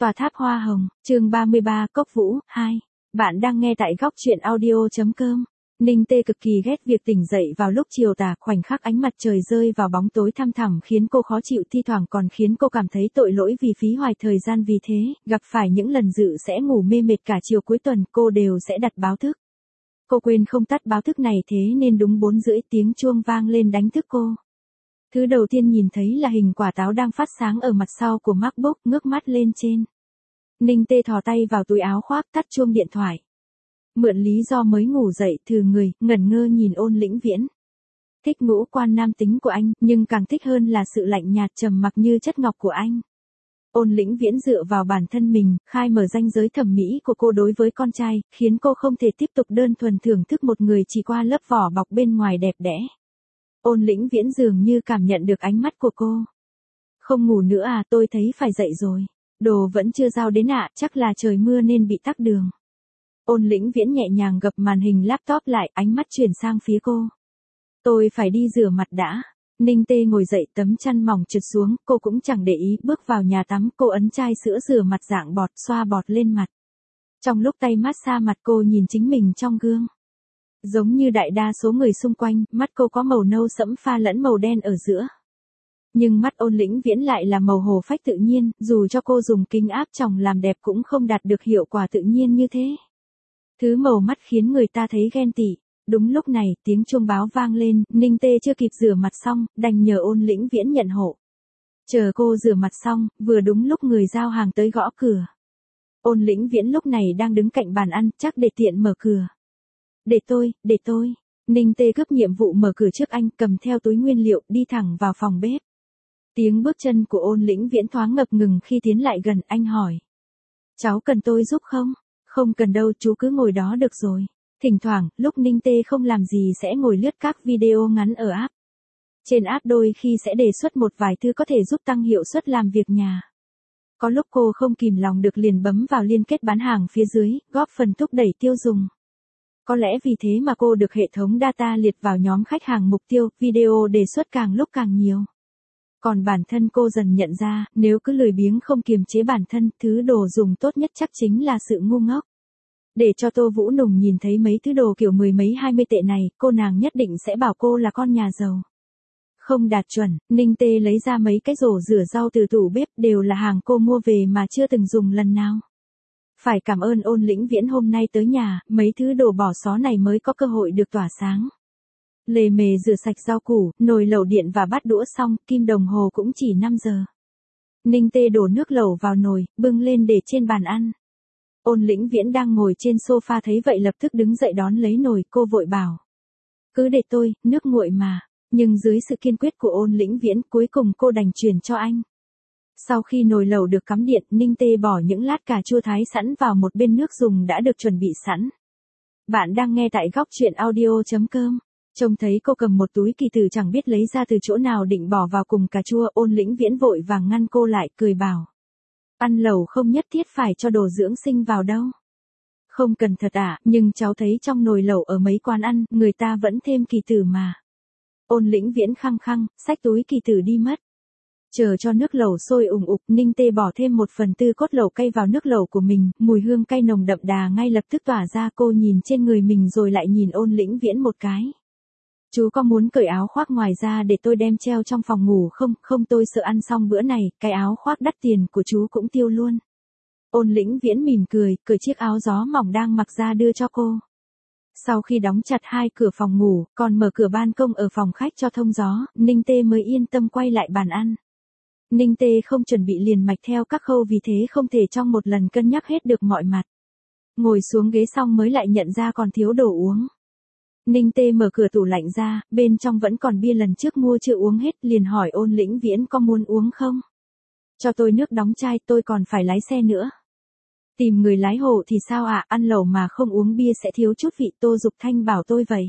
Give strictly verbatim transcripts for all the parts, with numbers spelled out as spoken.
Tòa tháp hoa hồng, chương ba mươi ba, Cốc Vũ, hai. Bạn đang nghe tại góc truyện audio.com. Ninh Tê cực kỳ ghét việc tỉnh dậy vào lúc chiều tà, khoảnh khắc ánh mặt trời rơi vào bóng tối thăm thẳm khiến cô khó chịu, thi thoảng còn khiến cô cảm thấy tội lỗi vì phí hoài thời gian. Vì thế, gặp phải những lần dự sẽ ngủ mê mệt cả chiều cuối tuần, cô đều sẽ đặt báo thức. Cô quên không tắt báo thức này, thế nên đúng bốn rưỡi tiếng chuông vang lên đánh thức cô. Thứ đầu tiên nhìn thấy là hình quả táo đang phát sáng ở mặt sau của MacBook, ngước mắt lên trên. Ninh Tê thò tay vào túi áo khoác, tắt chuông điện thoại. Mượn lý do mới ngủ dậy, thừ người, ngẩn ngơ nhìn Ôn Lĩnh Viễn. Thích ngũ quan nam tính của anh, nhưng càng thích hơn là sự lạnh nhạt trầm mặc như chất ngọc của anh. Ôn Lĩnh Viễn dựa vào bản thân mình, khai mở ranh giới thẩm mỹ của cô đối với con trai, khiến cô không thể tiếp tục đơn thuần thưởng thức một người chỉ qua lớp vỏ bọc bên ngoài đẹp đẽ. Ôn Lĩnh Viễn dường như cảm nhận được ánh mắt của cô. Không ngủ nữa à, tôi thấy phải dậy rồi. Đồ vẫn chưa giao đến ạ, à, chắc là trời mưa nên bị tắc đường. Ôn Lĩnh Viễn nhẹ nhàng gập màn hình laptop lại, ánh mắt chuyển sang phía cô. Tôi phải đi rửa mặt đã. Ninh Tê ngồi dậy, tấm chăn mỏng trượt xuống, cô cũng chẳng để ý, bước vào nhà tắm, cô ấn chai sữa rửa mặt dạng bọt, xoa bọt lên mặt. Trong lúc tay massage mặt, cô nhìn chính mình trong gương. Giống như đại đa số người xung quanh, mắt cô có màu nâu sẫm pha lẫn màu đen ở giữa. Nhưng mắt Ôn Lĩnh Viễn lại là màu hồ phách tự nhiên, dù cho cô dùng kính áp tròng làm đẹp cũng không đạt được hiệu quả tự nhiên như thế. Thứ màu mắt khiến người ta thấy ghen tị. Đúng lúc này, tiếng chuông báo vang lên, Ninh Tê chưa kịp rửa mặt xong, đành nhờ Ôn Lĩnh Viễn nhận hộ. Chờ cô rửa mặt xong, vừa đúng lúc người giao hàng tới gõ cửa. Ôn Lĩnh Viễn lúc này đang đứng cạnh bàn ăn, chắc để tiện mở cửa. Để tôi, để tôi. Ninh Tê cướp nhiệm vụ mở cửa trước anh, cầm theo túi nguyên liệu, đi thẳng vào phòng bếp. Tiếng bước chân của Ôn Lĩnh Viễn thoáng ngập ngừng khi tiến lại gần, anh hỏi. Cháu cần tôi giúp không? Không cần đâu, chú cứ ngồi đó được rồi. Thỉnh thoảng, lúc Ninh Tê không làm gì sẽ ngồi lướt các video ngắn ở app. Trên app đôi khi sẽ đề xuất một vài thứ có thể giúp tăng hiệu suất làm việc nhà. Có lúc cô không kìm lòng được liền bấm vào liên kết bán hàng phía dưới, góp phần thúc đẩy tiêu dùng. Có lẽ vì thế mà cô được hệ thống data liệt vào nhóm khách hàng mục tiêu, video đề xuất càng lúc càng nhiều. Còn bản thân cô dần nhận ra, nếu cứ lười biếng không kiềm chế bản thân, thứ đồ dùng tốt nhất chắc chính là sự ngu ngốc. Để cho Tô Vũ Nùng nhìn thấy mấy thứ đồ kiểu mười mấy hai mươi tệ này, cô nàng nhất định sẽ bảo cô là con nhà giàu. Không đạt chuẩn, Ninh Tê lấy ra mấy cái rổ rửa rau từ tủ bếp, đều là hàng cô mua về mà chưa từng dùng lần nào. Phải cảm ơn Ôn Lĩnh Viễn hôm nay tới nhà, mấy thứ đồ bỏ xó này mới có cơ hội được tỏa sáng. Lề mề rửa sạch rau củ, nồi lẩu điện và bát đũa xong, kim đồng hồ cũng chỉ năm giờ. Ninh Tê đổ nước lẩu vào nồi, bưng lên để trên bàn ăn. Ôn Lĩnh Viễn đang ngồi trên sofa thấy vậy lập tức đứng dậy đón lấy nồi, cô vội bảo. Cứ để tôi, nước nguội mà. Nhưng dưới sự kiên quyết của Ôn Lĩnh Viễn, cuối cùng cô đành truyền cho anh. Sau khi nồi lẩu được cắm điện, Ninh Tê bỏ những lát cà chua thái sẵn vào một bên nước dùng đã được chuẩn bị sẵn. Bạn đang nghe tại góc truyện audio.com. Trông thấy cô cầm một túi kỳ tử chẳng biết lấy ra từ chỗ nào định bỏ vào cùng cà chua, Ôn Lĩnh Viễn vội vàng ngăn cô lại, cười bảo. Ăn lẩu không nhất thiết phải cho đồ dưỡng sinh vào đâu. Không cần thật ạ, à, nhưng cháu thấy trong nồi lẩu ở mấy quán ăn, người ta vẫn thêm kỳ tử mà. Ôn Lĩnh Viễn khăng khăng, xách túi kỳ tử đi mất. Chờ cho nước lẩu sôi ủng ục, Ninh Tê bỏ thêm một phần tư cốt lẩu cay vào nước lẩu của mình, mùi hương cay nồng đậm đà ngay lập tức tỏa ra, cô nhìn trên người mình rồi lại nhìn Ôn Lĩnh Viễn một cái. Chú có muốn cởi áo khoác ngoài ra để tôi đem treo trong phòng ngủ không? Không, tôi sợ ăn xong bữa này, cái áo khoác đắt tiền của chú cũng tiêu luôn. Ôn Lĩnh Viễn mỉm cười, cởi chiếc áo gió mỏng đang mặc ra đưa cho cô. Sau khi đóng chặt hai cửa phòng ngủ, còn mở cửa ban công ở phòng khách cho thông gió, Ninh Tê mới yên tâm quay lại bàn ăn. Ninh Tê không chuẩn bị liền mạch theo các khâu, vì thế không thể trong một lần cân nhắc hết được mọi mặt. Ngồi xuống ghế xong mới lại nhận ra còn thiếu đồ uống. Ninh Tê mở cửa tủ lạnh ra, bên trong vẫn còn bia lần trước mua chưa uống hết, liền hỏi Ôn Lĩnh Viễn có muốn uống không? Cho tôi nước đóng chai, tôi còn phải lái xe nữa. Tìm người lái hộ thì sao ạ, à? Ăn lẩu mà không uống bia sẽ thiếu chút vị, Tô Dục Thanh bảo tôi vậy.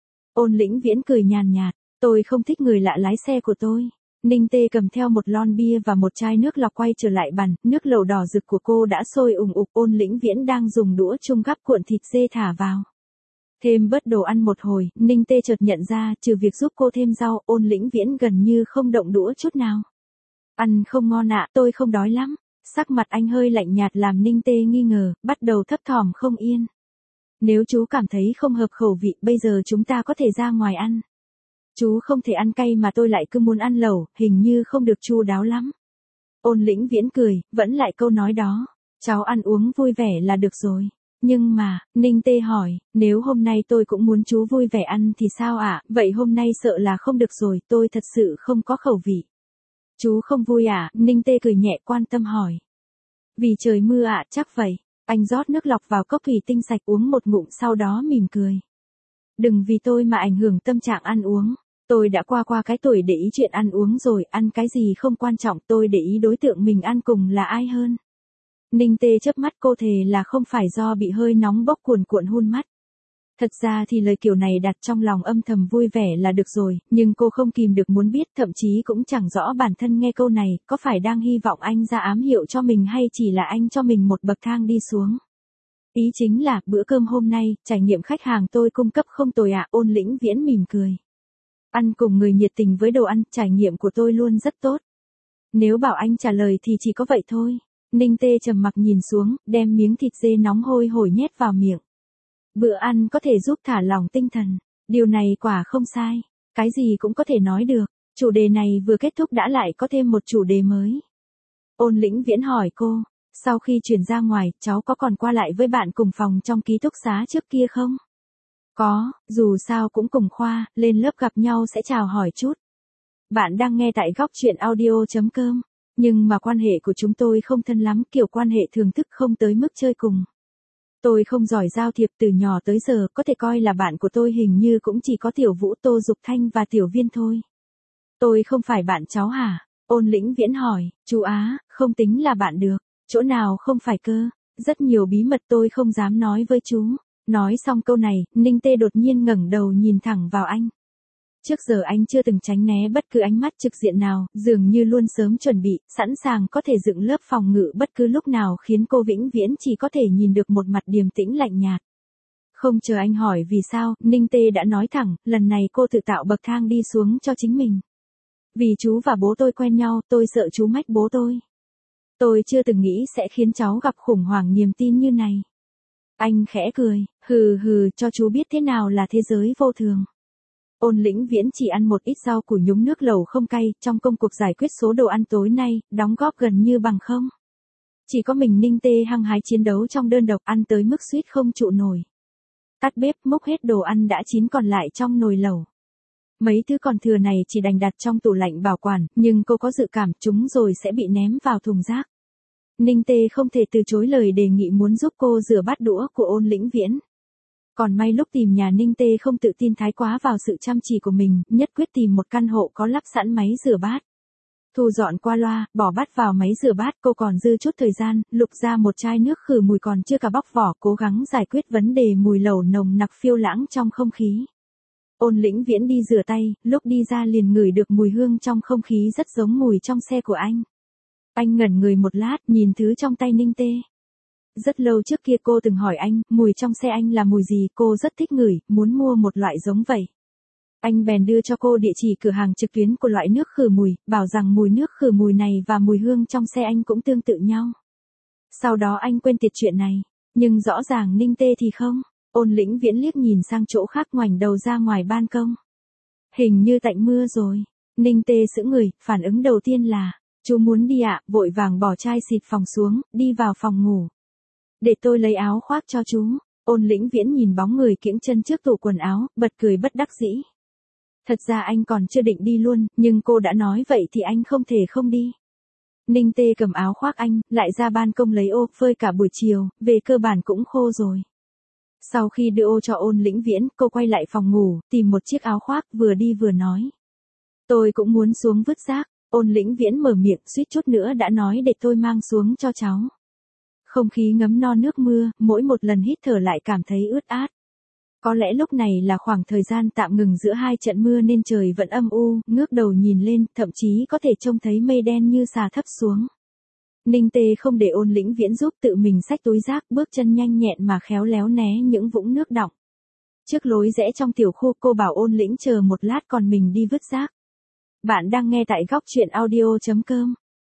Ôn Lĩnh Viễn cười nhàn nhạt, tôi không thích người lạ lái xe của tôi. Ninh Tê cầm theo một lon bia và một chai nước lọc quay trở lại bàn, nước lẩu đỏ rực của cô đã sôi ủng ục, Ôn Lĩnh Viễn đang dùng đũa chung gắp cuộn thịt dê thả vào. Thêm bớt đồ ăn một hồi, Ninh Tê chợt nhận ra, trừ việc giúp cô thêm rau, Ôn Lĩnh Viễn gần như không động đũa chút nào. Ăn không ngon ạ, tôi không đói lắm. Sắc mặt anh hơi lạnh nhạt làm Ninh Tê nghi ngờ, bắt đầu thấp thỏm không yên. Nếu chú cảm thấy không hợp khẩu vị, bây giờ chúng ta có thể ra ngoài ăn. Chú không thể ăn cay mà tôi lại cứ muốn ăn lẩu, hình như không được chu đáo lắm. Ôn Lĩnh Viễn cười, vẫn lại câu nói đó. Cháu ăn uống vui vẻ là được rồi. Nhưng mà, Ninh Tê hỏi, nếu hôm nay tôi cũng muốn chú vui vẻ ăn thì sao ạ? À? Vậy hôm nay sợ là không được rồi, tôi thật sự không có khẩu vị. Chú không vui à? Ninh Tê cười nhẹ quan tâm hỏi. Vì trời mưa ạ, à, chắc vậy. Anh rót nước lọc vào cốc thủy tinh sạch uống một ngụm sau đó mỉm cười. Đừng vì tôi mà ảnh hưởng tâm trạng ăn uống. Tôi đã qua qua cái tuổi để ý chuyện ăn uống rồi, ăn cái gì không quan trọng, tôi để ý đối tượng mình ăn cùng là ai hơn. Ninh Tê chớp mắt, cô thề là không phải do bị hơi nóng bốc cuồn cuộn hun mắt. Thật ra thì lời kiểu này đặt trong lòng âm thầm vui vẻ là được rồi, nhưng cô không kìm được muốn biết, thậm chí cũng chẳng rõ bản thân nghe câu này, có phải đang hy vọng anh ra ám hiệu cho mình hay chỉ là anh cho mình một bậc thang đi xuống. Ý chính là, bữa cơm hôm nay, trải nghiệm khách hàng tôi cung cấp không tồi ạ. Ôn Lĩnh Viễn mỉm cười. Ăn cùng người nhiệt tình với đồ ăn, trải nghiệm của tôi luôn rất tốt. Nếu bảo anh trả lời thì chỉ có vậy thôi. Ninh Tê trầm mặc nhìn xuống, đem miếng thịt dê nóng hôi hổi nhét vào miệng. Bữa ăn có thể giúp thả lỏng tinh thần. Điều này quả không sai. Cái gì cũng có thể nói được. Chủ đề này vừa kết thúc đã lại có thêm một chủ đề mới. Ôn Lĩnh Viễn hỏi cô. Sau khi chuyển ra ngoài, cháu có còn qua lại với bạn cùng phòng trong ký túc xá trước kia không? Có, dù sao cũng cùng khoa, lên lớp gặp nhau sẽ chào hỏi chút. Bạn đang nghe tại góc truyện audio.com. Nhưng mà quan hệ của chúng tôi không thân lắm, kiểu quan hệ thưởng thức không tới mức chơi cùng. Tôi không giỏi giao thiệp, từ nhỏ tới giờ, có thể coi là bạn của tôi hình như cũng chỉ có Tiểu Vũ, Tô Dục Thanh và Tiểu Viên thôi. Tôi không phải bạn cháu hả? Ôn Lĩnh Viễn hỏi. Chú Á, không tính là bạn được. Chỗ nào không phải cơ? Rất nhiều bí mật tôi không dám nói với chú. Nói xong câu này, Ninh Tê đột nhiên ngẩng đầu nhìn thẳng vào anh. Trước giờ anh chưa từng tránh né bất cứ ánh mắt trực diện nào, dường như luôn sớm chuẩn bị, sẵn sàng có thể dựng lớp phòng ngự bất cứ lúc nào, khiến cô vĩnh viễn chỉ có thể nhìn được một mặt điềm tĩnh lạnh nhạt. Không chờ anh hỏi vì sao, Ninh Tê đã nói thẳng, lần này cô tự tạo bậc thang đi xuống cho chính mình. Vì chú và bố tôi quen nhau, tôi sợ chú mách bố tôi. Tôi chưa từng nghĩ sẽ khiến cháu gặp khủng hoảng niềm tin như này. Anh khẽ cười, hừ hừ, cho chú biết thế nào là thế giới vô thường. Ôn Lĩnh Viễn chỉ ăn một ít rau củ nhúng nước lẩu không cay, trong công cuộc giải quyết số đồ ăn tối nay, đóng góp gần như bằng không. Chỉ có mình Ninh Tê hăng hái chiến đấu trong đơn độc, ăn tới mức suýt không trụ nổi. Tắt bếp, múc hết đồ ăn đã chín còn lại trong nồi lẩu. Mấy thứ còn thừa này chỉ đành đặt trong tủ lạnh bảo quản, nhưng cô có dự cảm chúng rồi sẽ bị ném vào thùng rác. Ninh Tê không thể từ chối lời đề nghị muốn giúp cô rửa bát đũa của Ôn Lĩnh Viễn. Còn may lúc tìm nhà Ninh Tê không tự tin thái quá vào sự chăm chỉ của mình, nhất quyết tìm một căn hộ có lắp sẵn máy rửa bát. Thu dọn qua loa, bỏ bát vào máy rửa bát, cô còn dư chút thời gian, lục ra một chai nước khử mùi còn chưa cả bóc vỏ, cố gắng giải quyết vấn đề mùi lẩu nồng nặc phiêu lãng trong không khí. Ôn Lĩnh Viễn đi rửa tay, lúc đi ra liền ngửi được mùi hương trong không khí rất giống mùi trong xe của anh. Anh ngẩn người một lát, nhìn thứ trong tay Ninh Tê. Rất lâu trước kia cô từng hỏi anh, mùi trong xe anh là mùi gì, cô rất thích ngửi, muốn mua một loại giống vậy. Anh bèn đưa cho cô địa chỉ cửa hàng trực tuyến của loại nước khử mùi, bảo rằng mùi nước khử mùi này và mùi hương trong xe anh cũng tương tự nhau. Sau đó anh quên tiệt chuyện này, nhưng rõ ràng Ninh Tê thì không. Ôn Lĩnh Viễn liếc nhìn sang chỗ khác, ngoảnh đầu ra ngoài ban công. Hình như tạnh mưa rồi. Ninh Tê sững người, phản ứng đầu tiên là, chú muốn đi ạ, vội vàng bỏ chai xịt phòng xuống, đi vào phòng ngủ. Để tôi lấy áo khoác cho chú. Ôn Lĩnh Viễn nhìn bóng người kiễng chân trước tủ quần áo, bật cười bất đắc dĩ. Thật ra anh còn chưa định đi luôn, nhưng cô đã nói vậy thì anh không thể không đi. Ninh Tê cầm áo khoác anh, lại ra ban công lấy ô, phơi cả buổi chiều, về cơ bản cũng khô rồi. Sau khi đưa ô cho Ôn Lĩnh Viễn, cô quay lại phòng ngủ, tìm một chiếc áo khoác, vừa đi vừa nói. Tôi cũng muốn xuống vứt rác. Ôn Lĩnh Viễn mở miệng, suýt chút nữa đã nói để tôi mang xuống cho cháu. Không khí ngấm no nước mưa, mỗi một lần hít thở lại cảm thấy ướt át. Có lẽ lúc này là khoảng thời gian tạm ngừng giữa hai trận mưa nên trời vẫn âm u, ngước đầu nhìn lên, thậm chí có thể trông thấy mây đen như xà thấp xuống. Ninh Tê không để Ôn Lĩnh Viễn giúp, tự mình xách túi rác, bước chân nhanh nhẹn mà khéo léo né những vũng nước đọng. Trước lối rẽ trong tiểu khu, cô bảo Ôn Lĩnh chờ một lát còn mình đi vứt rác. Bạn đang nghe tại góc truyện audio chấm com.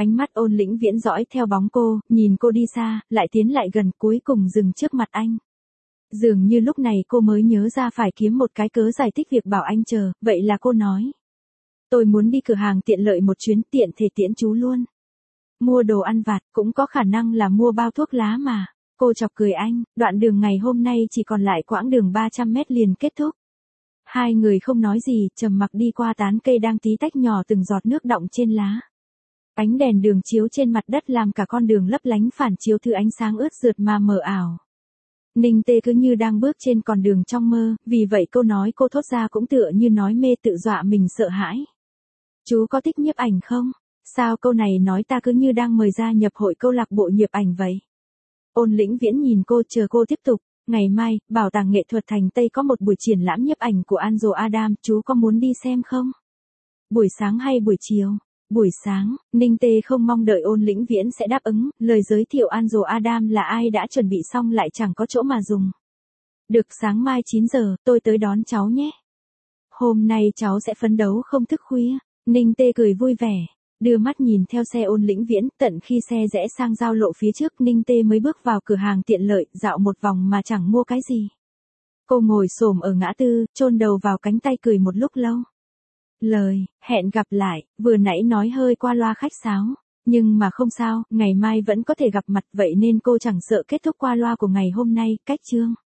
Ánh mắt Ôn Lĩnh Viễn dõi theo bóng cô, nhìn cô đi xa, lại tiến lại gần, cuối cùng dừng trước mặt anh. Dường như lúc này cô mới nhớ ra phải kiếm một cái cớ giải thích việc bảo anh chờ, vậy là cô nói. Tôi muốn đi cửa hàng tiện lợi một chuyến, tiện thể tiễn chú luôn. Mua đồ ăn vặt, cũng có khả năng là mua bao thuốc lá mà. Cô chọc cười anh, đoạn đường ngày hôm nay chỉ còn lại quãng đường ba trăm mét liền kết thúc. Hai người không nói gì, trầm mặc đi qua tán cây đang tí tách nhỏ từng giọt nước đọng trên lá. Ánh đèn đường chiếu trên mặt đất làm cả con đường lấp lánh phản chiếu thứ ánh sáng ướt rượt mà mờ ảo. Ninh Tê cứ như đang bước trên con đường trong mơ, vì vậy câu nói cô thốt ra cũng tựa như nói mê tự dọa mình sợ hãi. Chú có thích nhiếp ảnh không? Sao câu này nói ta cứ như đang mời ra nhập hội câu lạc bộ nhiếp ảnh vậy? Ôn Lĩnh Viễn nhìn cô chờ cô tiếp tục. Ngày mai, Bảo tàng nghệ thuật thành Tây có một buổi triển lãm nhiếp ảnh của Angel Adam, chú có muốn đi xem không? Buổi sáng hay buổi chiều? Buổi sáng, Ninh Tê không mong đợi Ôn Lĩnh Viễn sẽ đáp ứng, lời giới thiệu Angel Adam là ai đã chuẩn bị xong lại chẳng có chỗ mà dùng. Được, sáng mai chín giờ, tôi tới đón cháu nhé. Hôm nay cháu sẽ phấn đấu không thức khuya. Ninh Tê cười vui vẻ, đưa mắt nhìn theo xe Ôn Lĩnh Viễn, tận khi xe rẽ sang giao lộ phía trước Ninh Tê mới bước vào cửa hàng tiện lợi, dạo một vòng mà chẳng mua cái gì. Cô ngồi xổm ở ngã tư, chôn đầu vào cánh tay cười một lúc lâu. Lời, hẹn gặp lại, vừa nãy nói hơi qua loa khách sáo, nhưng mà không sao, ngày mai vẫn có thể gặp mặt vậy nên cô chẳng sợ kết thúc qua loa của ngày hôm nay, cách chương.